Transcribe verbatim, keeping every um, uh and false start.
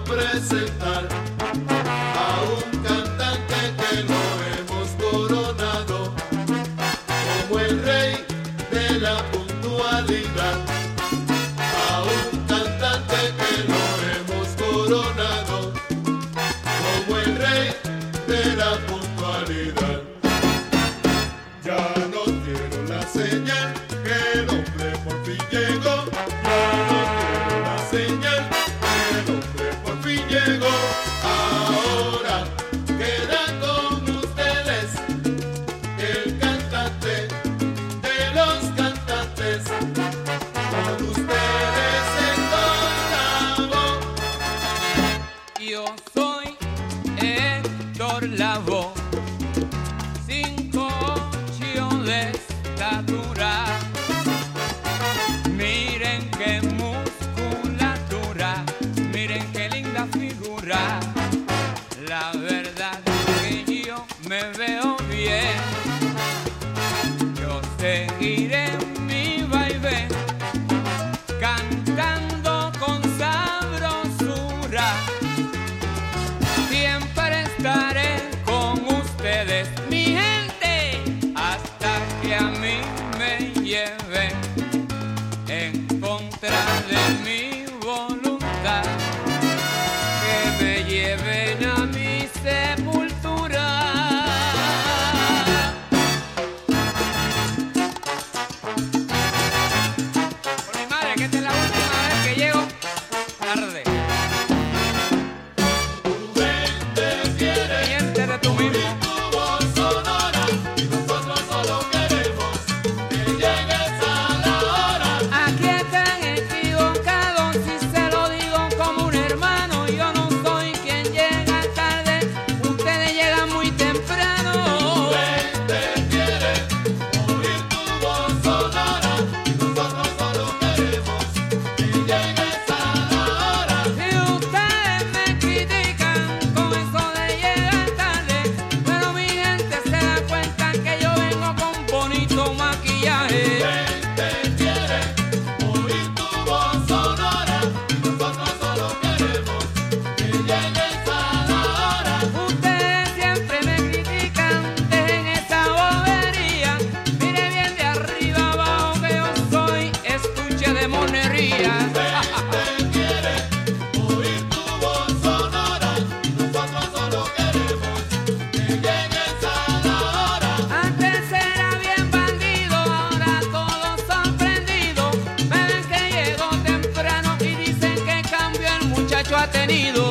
presentar a un cantante que lo hemos coronado como el rey de la puntualidad. A un cantante que lo hemos coronado como el rey de la puntualidad. Ya nos dieron la señal que el hombre por fin llegó. Ya nos dieron la señal que el hombre por fin llegó. Ahora queda con ustedes el cantante de los cantantes. Con ustedes Héctor Lavoe. Yo soy Héctor Lavoe, cinco ocho de estatura. Miren qué musculatura, miren qué linda figura. La verdad es que yo me veo bien. Yo seguiré mi vaivén cantando con sabrosura. Siempre estaré con ustedes, mi gente, hasta que a mí me lleven en contra de mi voluntad, que me lleven a mi sepultura. Por mi madre, que esta es la última vez que llego tarde. Miente de tú mismo. Tu voz sonora y nosotros solo queremos que llegues a la hora. Aquí están equivocados si se lo digo como un hermano. Yo no soy quien llega tarde, ustedes llegan muy temprano. Te quiere oír tu voz sonora y nosotros solo queremos que llegues a la hora. Si ustedes me critican con eso de llegar tarde, pero mi gente se da cuenta que yo vengo con bonito maquillaje. Te quiere oír tu voz sonora y nosotros solo queremos que llegues a la hora. Ustedes siempre me critican, dejen esa bobería. Mire bien de arriba abajo que yo soy estuche de monerías. Te quiere oír tu voz sonora y nosotros solo queremos que llegues a la hora. Antes era bien bandido, ahora todos sorprendidos. Me ven que llego temprano y dicen que cambio el muchacho ha tenido.